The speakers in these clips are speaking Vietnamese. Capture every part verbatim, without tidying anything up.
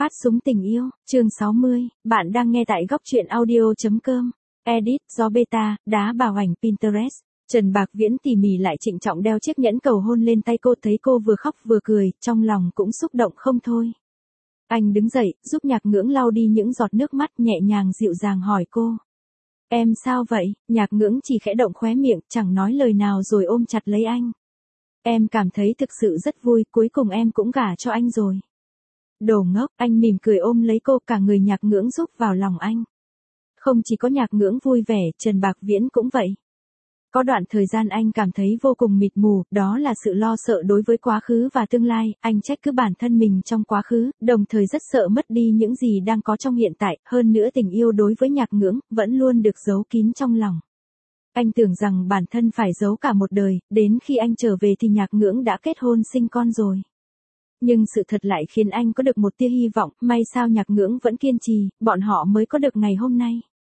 Phát súng tình yêu, chương sáu mươi, bạn đang nghe tại góc truyện audio.com. Edit, do beta, đá bảo ảnh Pinterest. Trần Bạc Viễn tỉ mỉ lại trịnh trọng đeo chiếc nhẫn cầu hôn lên tay cô, thấy cô vừa khóc vừa cười, trong lòng cũng xúc động không thôi. Anh đứng dậy, giúp Nhạc Ngưỡng lau đi những giọt nước mắt, nhẹ nhàng dịu dàng hỏi cô. Em sao vậy? Nhạc Ngưỡng chỉ khẽ động khóe miệng, chẳng nói lời nào rồi ôm chặt lấy anh. Em cảm thấy thực sự rất vui, cuối cùng em cũng gả cho anh rồi. Đồ ngốc, anh mỉm cười ôm lấy cô, cả người Nhạc Ngưỡng rúc vào lòng anh. Không chỉ có Nhạc Ngưỡng vui vẻ, Trần Bạc Viễn cũng vậy. Có đoạn thời gian anh cảm thấy vô cùng mịt mù, đó là sự lo sợ đối với quá khứ và tương lai, anh trách cứ bản thân mình trong quá khứ, đồng thời rất sợ mất đi những gì đang có trong hiện tại, hơn nữa tình yêu đối với Nhạc Ngưỡng, vẫn luôn được giấu kín trong lòng. Anh tưởng rằng bản thân phải giấu cả một đời, đến khi anh trở về thì Nhạc Ngưỡng đã kết hôn sinh con rồi. Nhưng sự thật lại khiến anh có được một tia hy vọng, may sao Nhạc Ngưỡng vẫn kiên trì, bọn họ mới có được ngày hôm nay.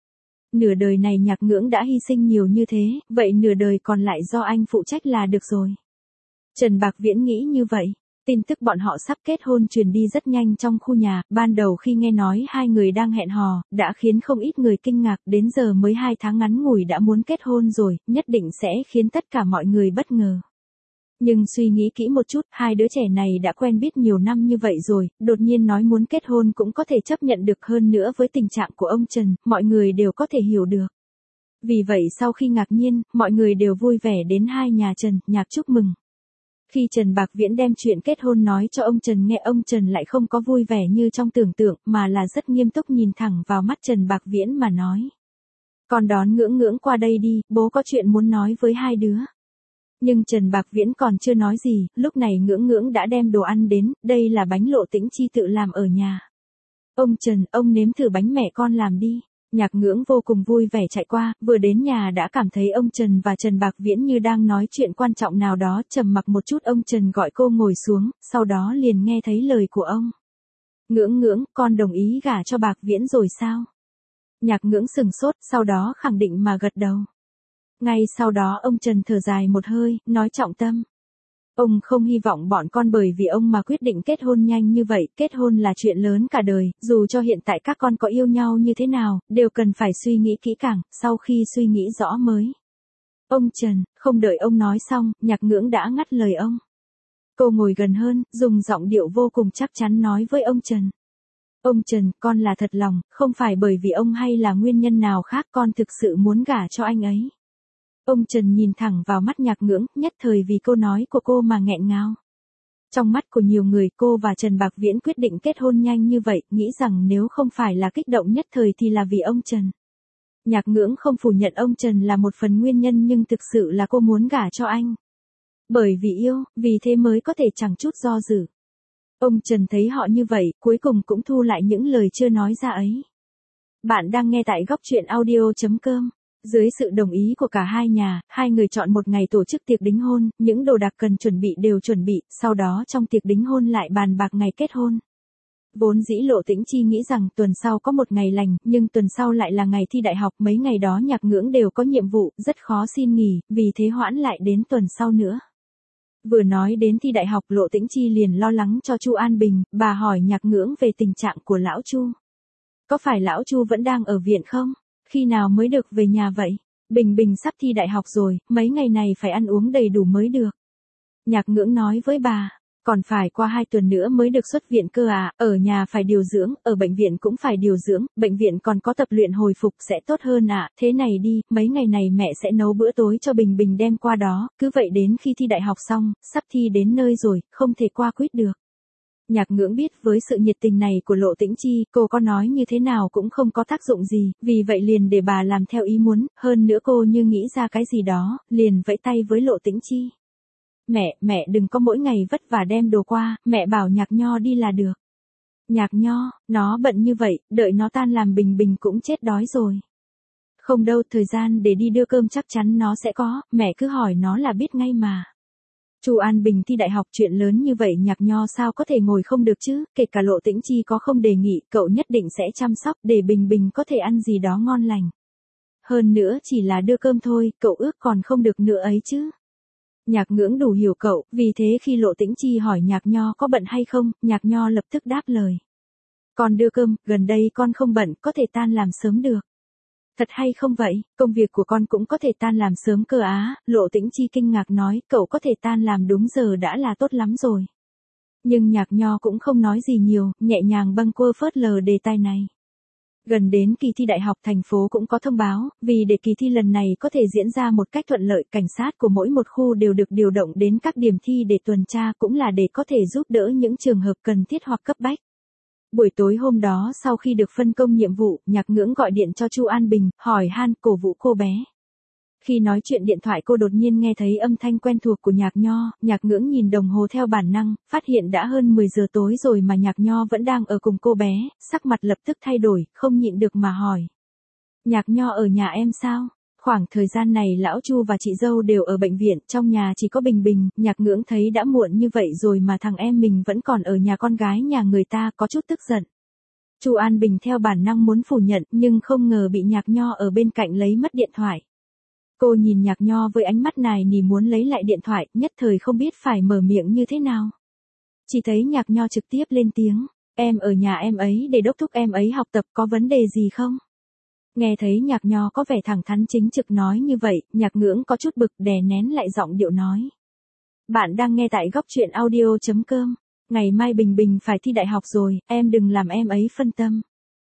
Nửa đời này Nhạc Ngưỡng đã hy sinh nhiều như thế, vậy nửa đời còn lại do anh phụ trách là được rồi. Trần Bạc Viễn nghĩ như vậy. Tin tức bọn họ sắp kết hôn truyền đi rất nhanh trong khu nhà, ban đầu khi nghe nói hai người đang hẹn hò, đã khiến không ít người kinh ngạc, đến giờ mới hai tháng ngắn ngủi đã muốn kết hôn rồi, nhất định sẽ khiến tất cả mọi người bất ngờ. Nhưng suy nghĩ kỹ một chút, hai đứa trẻ này đã quen biết nhiều năm như vậy rồi, đột nhiên nói muốn kết hôn cũng có thể chấp nhận được, hơn nữa với tình trạng của ông Trần, mọi người đều có thể hiểu được. Vì vậy sau khi ngạc nhiên, mọi người đều vui vẻ đến hai nhà Trần, Nhạc chúc mừng. Khi Trần Bạc Viễn đem chuyện kết hôn nói cho ông Trần nghe, ông Trần lại không có vui vẻ như trong tưởng tượng, mà là rất nghiêm túc nhìn thẳng vào mắt Trần Bạc Viễn mà nói. Con đón Ngưỡng Ngưỡng qua đây đi, bố có chuyện muốn nói với hai đứa. Nhưng Trần Bạc Viễn còn chưa nói gì, lúc này Ngưỡng Ngưỡng đã đem đồ ăn đến, đây là bánh Lộ Tĩnh Chi tự làm ở nhà. Ông Trần, ông nếm thử bánh mẹ con làm đi. Nhạc Ngưỡng vô cùng vui vẻ chạy qua, vừa đến nhà đã cảm thấy ông Trần và Trần Bạc Viễn như đang nói chuyện quan trọng nào đó, trầm mặc một chút ông Trần gọi cô ngồi xuống, sau đó liền nghe thấy lời của ông. Ngưỡng Ngưỡng, con đồng ý gả cho Bạc Viễn rồi sao? Nhạc Ngưỡng sừng sốt, sau đó khẳng định mà gật đầu. Ngay sau đó ông Trần thở dài một hơi, nói trọng tâm. Ông không hy vọng bọn con bởi vì ông mà quyết định kết hôn nhanh như vậy, kết hôn là chuyện lớn cả đời, dù cho hiện tại các con có yêu nhau như thế nào, đều cần phải suy nghĩ kỹ càng, sau khi suy nghĩ rõ mới. Ông Trần, không đợi ông nói xong, Nhạc Ngưỡng đã ngắt lời ông. Cô ngồi gần hơn, dùng giọng điệu vô cùng chắc chắn nói với ông Trần. Ông Trần, con là thật lòng, không phải bởi vì ông hay là nguyên nhân nào khác, con thực sự muốn gả cho anh ấy. Ông Trần nhìn thẳng vào mắt Nhạc Ngưỡng, nhất thời vì câu nói của cô mà nghẹn ngào. Trong mắt của nhiều người, cô và Trần Bạc Viễn quyết định kết hôn nhanh như vậy, nghĩ rằng nếu không phải là kích động nhất thời thì là vì ông Trần. Nhạc Ngưỡng không phủ nhận ông Trần là một phần nguyên nhân, nhưng thực sự là cô muốn gả cho anh. Bởi vì yêu, vì thế mới có thể chẳng chút do dự. Ông Trần thấy họ như vậy, cuối cùng cũng thu lại những lời chưa nói ra ấy. Bạn đang nghe tại góc truyện audio.com. Dưới sự đồng ý của cả hai nhà, hai người chọn một ngày tổ chức tiệc đính hôn, những đồ đạc cần chuẩn bị đều chuẩn bị, sau đó trong tiệc đính hôn lại bàn bạc ngày kết hôn. Vốn dĩ Lộ Tĩnh Chi nghĩ rằng tuần sau có một ngày lành, nhưng tuần sau lại là ngày thi đại học, mấy ngày đó Nhạc Ngưỡng đều có nhiệm vụ, rất khó xin nghỉ, vì thế hoãn lại đến tuần sau nữa. Vừa nói đến thi đại học, Lộ Tĩnh Chi liền lo lắng cho Chu An Bình, bà hỏi Nhạc Ngưỡng về tình trạng của lão Chu. Có phải lão Chu vẫn đang ở viện không? Khi nào mới được về nhà vậy? Bình Bình sắp thi đại học rồi, mấy ngày này phải ăn uống đầy đủ mới được. Nhạc Ngưỡng nói với bà, còn phải qua hai tuần nữa mới được xuất viện cơ à, ở nhà phải điều dưỡng, ở bệnh viện cũng phải điều dưỡng, bệnh viện còn có tập luyện hồi phục sẽ tốt hơn à, thế này đi, mấy ngày này mẹ sẽ nấu bữa tối cho Bình Bình đem qua đó, cứ vậy đến khi thi đại học xong, sắp thi đến nơi rồi, không thể qua quýt được. Nhạc Ngưỡng biết với sự nhiệt tình này của Lộ Tĩnh Chi, cô có nói như thế nào cũng không có tác dụng gì, vì vậy liền để bà làm theo ý muốn, hơn nữa cô như nghĩ ra cái gì đó, liền vẫy tay với Lộ Tĩnh Chi. Mẹ, mẹ đừng có mỗi ngày vất vả đem đồ qua, mẹ bảo Nhạc Nho đi là được. Nhạc Nho, nó bận như vậy, đợi nó tan làm Bình Bình cũng chết đói rồi. Không đâu, thời gian để đi đưa cơm chắc chắn nó sẽ có, mẹ cứ hỏi nó là biết ngay mà. Chu An Bình thi đại học, chuyện lớn như vậy Nhạc Nho sao có thể ngồi không được chứ, kể cả Lộ Tĩnh Chi có không đề nghị, cậu nhất định sẽ chăm sóc để Bình Bình có thể ăn gì đó ngon lành. Hơn nữa chỉ là đưa cơm thôi, cậu ước còn không được nữa ấy chứ. Nhạc Ngưỡng đủ hiểu cậu, vì thế khi Lộ Tĩnh Chi hỏi Nhạc Nho có bận hay không, Nhạc Nho lập tức đáp lời. Con đưa cơm, gần đây con không bận, có thể tan làm sớm được. Thật hay không vậy, công việc của con cũng có thể tan làm sớm cơ á, Lộ Tĩnh Chi kinh ngạc nói, cậu có thể tan làm đúng giờ đã là tốt lắm rồi. Nhưng Nhạc Nho cũng không nói gì nhiều, nhẹ nhàng bâng quơ phớt lờ đề tài này. Gần đến kỳ thi đại học thành phố cũng có thông báo, vì để kỳ thi lần này có thể diễn ra một cách thuận lợi, cảnh sát của mỗi một khu đều được điều động đến các điểm thi để tuần tra, cũng là để có thể giúp đỡ những trường hợp cần thiết hoặc cấp bách. Buổi tối hôm đó sau khi được phân công nhiệm vụ, Nhạc Ngưỡng gọi điện cho Chu An Bình, hỏi han, cổ vũ cô bé. Khi nói chuyện điện thoại cô đột nhiên nghe thấy âm thanh quen thuộc của Nhạc Nho, Nhạc Ngưỡng nhìn đồng hồ theo bản năng, phát hiện đã hơn mười giờ tối rồi mà Nhạc Nho vẫn đang ở cùng cô bé, sắc mặt lập tức thay đổi, không nhịn được mà hỏi. Nhạc Nho ở nhà em sao? Khoảng thời gian này lão Chu và chị dâu đều ở bệnh viện, trong nhà chỉ có Bình Bình. Nhạc Ngưỡng thấy đã muộn như vậy rồi mà thằng em mình vẫn còn ở nhà con gái nhà người ta, có chút tức giận. Chu An Bình theo bản năng muốn phủ nhận, nhưng không ngờ bị Nhạc Nho ở bên cạnh lấy mất điện thoại. Cô nhìn Nhạc Nho với ánh mắt nài nỉ muốn lấy lại điện thoại, nhất thời không biết phải mở miệng như thế nào. Chỉ thấy Nhạc Nho trực tiếp lên tiếng, em ở nhà em ấy để đốc thúc em ấy học tập, có vấn đề gì không? Nghe thấy Nhạc Nho có vẻ thẳng thắn chính trực nói như vậy, Nhạc Ngưỡng có chút bực, đè nén lại giọng điệu nói. Bạn đang nghe tại góc truyện audio chấm com. Ngày mai Bình Bình phải thi đại học rồi, em đừng làm em ấy phân tâm.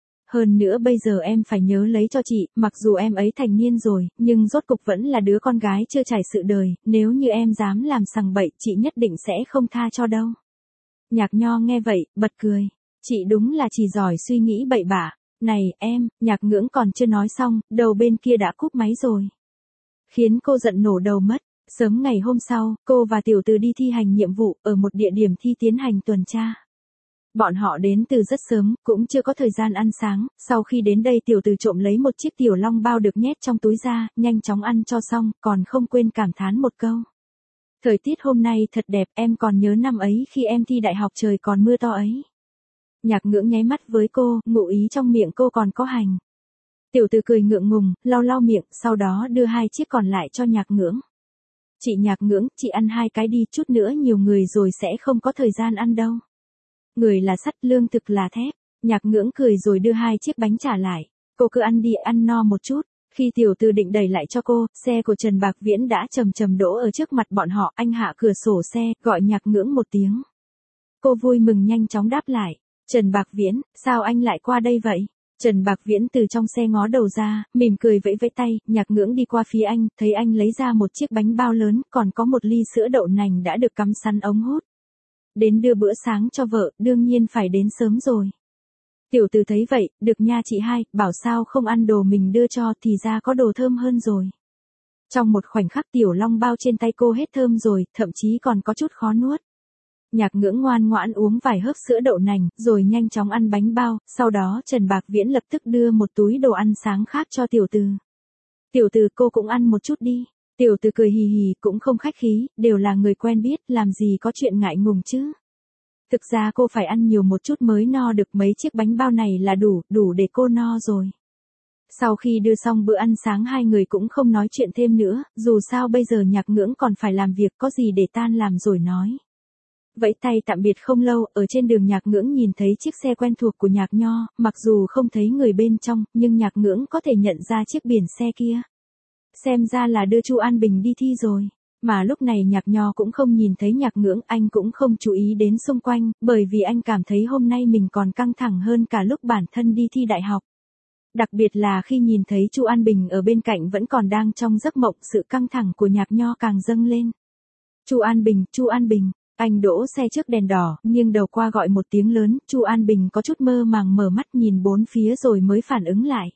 Hơn nữa bây giờ em phải nhớ lấy cho chị, mặc dù em ấy thành niên rồi, nhưng rốt cục vẫn là đứa con gái chưa trải sự đời, nếu như em dám làm sằng bậy, chị nhất định sẽ không tha cho đâu. Nhạc Nho nghe vậy, bật cười. Chị đúng là chỉ giỏi suy nghĩ bậy bạ. Này, em, Nhạc Ngưỡng còn chưa nói xong, đầu bên kia đã cúp máy rồi. Khiến cô giận nổ đầu mất. Sớm ngày hôm sau, cô và tiểu từ đi thi hành nhiệm vụ, ở một địa điểm thi tiến hành tuần tra. Bọn họ đến từ rất sớm, cũng chưa có thời gian ăn sáng, sau khi đến đây tiểu từ trộm lấy một chiếc tiểu long bao được nhét trong túi ra, nhanh chóng ăn cho xong, còn không quên cảm thán một câu. Thời tiết hôm nay thật đẹp, em còn nhớ năm ấy khi em thi đại học trời còn mưa to ấy. Nhạc Ngưỡng nháy mắt với cô, ngụ ý trong miệng cô còn có hành. Tiểu từ cười ngượng ngùng, lau lau miệng, sau đó đưa hai chiếc còn lại cho Nhạc Ngưỡng. Chị Nhạc Ngưỡng, chị ăn hai cái đi, chút nữa nhiều người rồi sẽ không có thời gian ăn đâu. Người là sắt, lương thực là thép. Nhạc Ngưỡng cười rồi đưa hai chiếc bánh trả lại. Cô cứ ăn đi, ăn no một chút. Khi tiểu từ định đẩy lại cho cô, xe của Trần Bạc Viễn đã chầm chầm đỗ ở trước mặt bọn họ, anh hạ cửa sổ xe, gọi Nhạc Ngưỡng một tiếng. Cô vui mừng nhanh chóng đáp lại. Trần Bạc Viễn, sao anh lại qua đây vậy? Trần Bạc Viễn từ trong xe ngó đầu ra, mỉm cười vẫy vẫy tay, Nhạc Ngưỡng đi qua phía anh, thấy anh lấy ra một chiếc bánh bao lớn, còn có một ly sữa đậu nành đã được cắm sẵn ống hút. Đến đưa bữa sáng cho vợ, đương nhiên phải đến sớm rồi. Tiểu từ thấy vậy, được nha chị hai, bảo sao không ăn đồ mình đưa cho thì ra có đồ thơm hơn rồi. Trong một khoảnh khắc tiểu long bao trên tay cô hết thơm rồi, thậm chí còn có chút khó nuốt. Nhạc Ngưỡng ngoan ngoãn uống vài hớp sữa đậu nành, rồi nhanh chóng ăn bánh bao, sau đó Trần Bạc Viễn lập tức đưa một túi đồ ăn sáng khác cho tiểu từ. Tiểu từ, cô cũng ăn một chút đi. Tiểu từ cười hì hì, cũng không khách khí, đều là người quen biết, làm gì có chuyện ngại ngùng chứ. Thực ra cô phải ăn nhiều một chút mới no được, mấy chiếc bánh bao này là đủ, đủ để cô no rồi. Sau khi đưa xong bữa ăn sáng hai người cũng không nói chuyện thêm nữa, dù sao bây giờ Nhạc Ngưỡng còn phải làm việc, có gì để tan làm rồi nói. Vẫy tay tạm biệt không lâu, ở trên đường Nhạc Ngưỡng nhìn thấy chiếc xe quen thuộc của Nhạc Nho, mặc dù không thấy người bên trong, nhưng Nhạc Ngưỡng có thể nhận ra chiếc biển xe kia. Xem ra là đưa Chu An Bình đi thi rồi. Mà lúc này Nhạc Nho cũng không nhìn thấy Nhạc Ngưỡng, anh cũng không chú ý đến xung quanh, bởi vì anh cảm thấy hôm nay mình còn căng thẳng hơn cả lúc bản thân đi thi đại học. Đặc biệt là khi nhìn thấy Chu An Bình ở bên cạnh vẫn còn đang trong giấc mộng, sự căng thẳng của Nhạc Nho càng dâng lên. Chu An Bình, Chu An Bình. Anh đỗ xe trước đèn đỏ, nghiêng đầu qua gọi một tiếng lớn, Chu An Bình có chút mơ màng mở mắt nhìn bốn phía rồi mới phản ứng lại.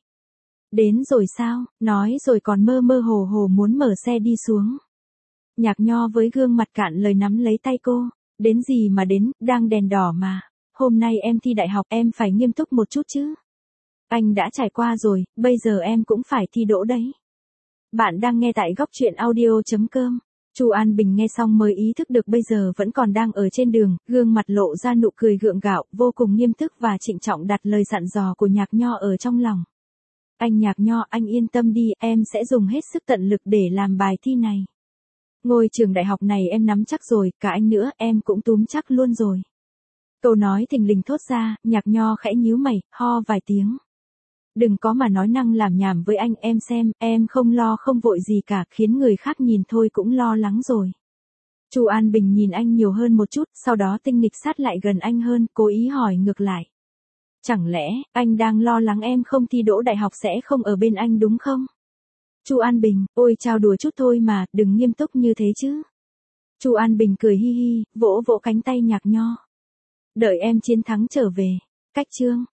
Đến rồi sao, nói rồi còn mơ mơ hồ hồ muốn mở xe đi xuống. Nhạc Nho với gương mặt cạn lời nắm lấy tay cô, đến gì mà đến, đang đèn đỏ mà, hôm nay em thi đại học em phải nghiêm túc một chút chứ. Anh đã trải qua rồi, bây giờ em cũng phải thi đỗ đấy. Bạn đang nghe tại góc truyện audio chấm com. Chu An Bình nghe xong mới ý thức được bây giờ vẫn còn đang ở trên đường, gương mặt lộ ra nụ cười gượng gạo, vô cùng nghiêm túc và trịnh trọng đặt lời dặn dò của Nhạc Nho ở trong lòng. Anh Nhạc Nho, anh yên tâm đi, em sẽ dùng hết sức tận lực để làm bài thi này. Ngôi trường đại học này em nắm chắc rồi, cả anh nữa, em cũng túm chắc luôn rồi. Câu nói thình lình thốt ra, Nhạc Nho khẽ nhíu mày, ho vài tiếng. Đừng có mà nói năng làm nhảm với anh, em xem, em không lo không vội gì cả, khiến người khác nhìn thôi cũng lo lắng rồi. Chu An Bình nhìn anh nhiều hơn một chút, sau đó tinh nghịch sát lại gần anh hơn, cố ý hỏi ngược lại. Chẳng lẽ, anh đang lo lắng em không thi đỗ đại học sẽ không ở bên anh đúng không? Chu An Bình, ôi chào đùa chút thôi mà, đừng nghiêm túc như thế chứ. Chu An Bình cười hi hi, vỗ vỗ cánh tay Nhạc Nho. Đợi em chiến thắng trở về. Cách chương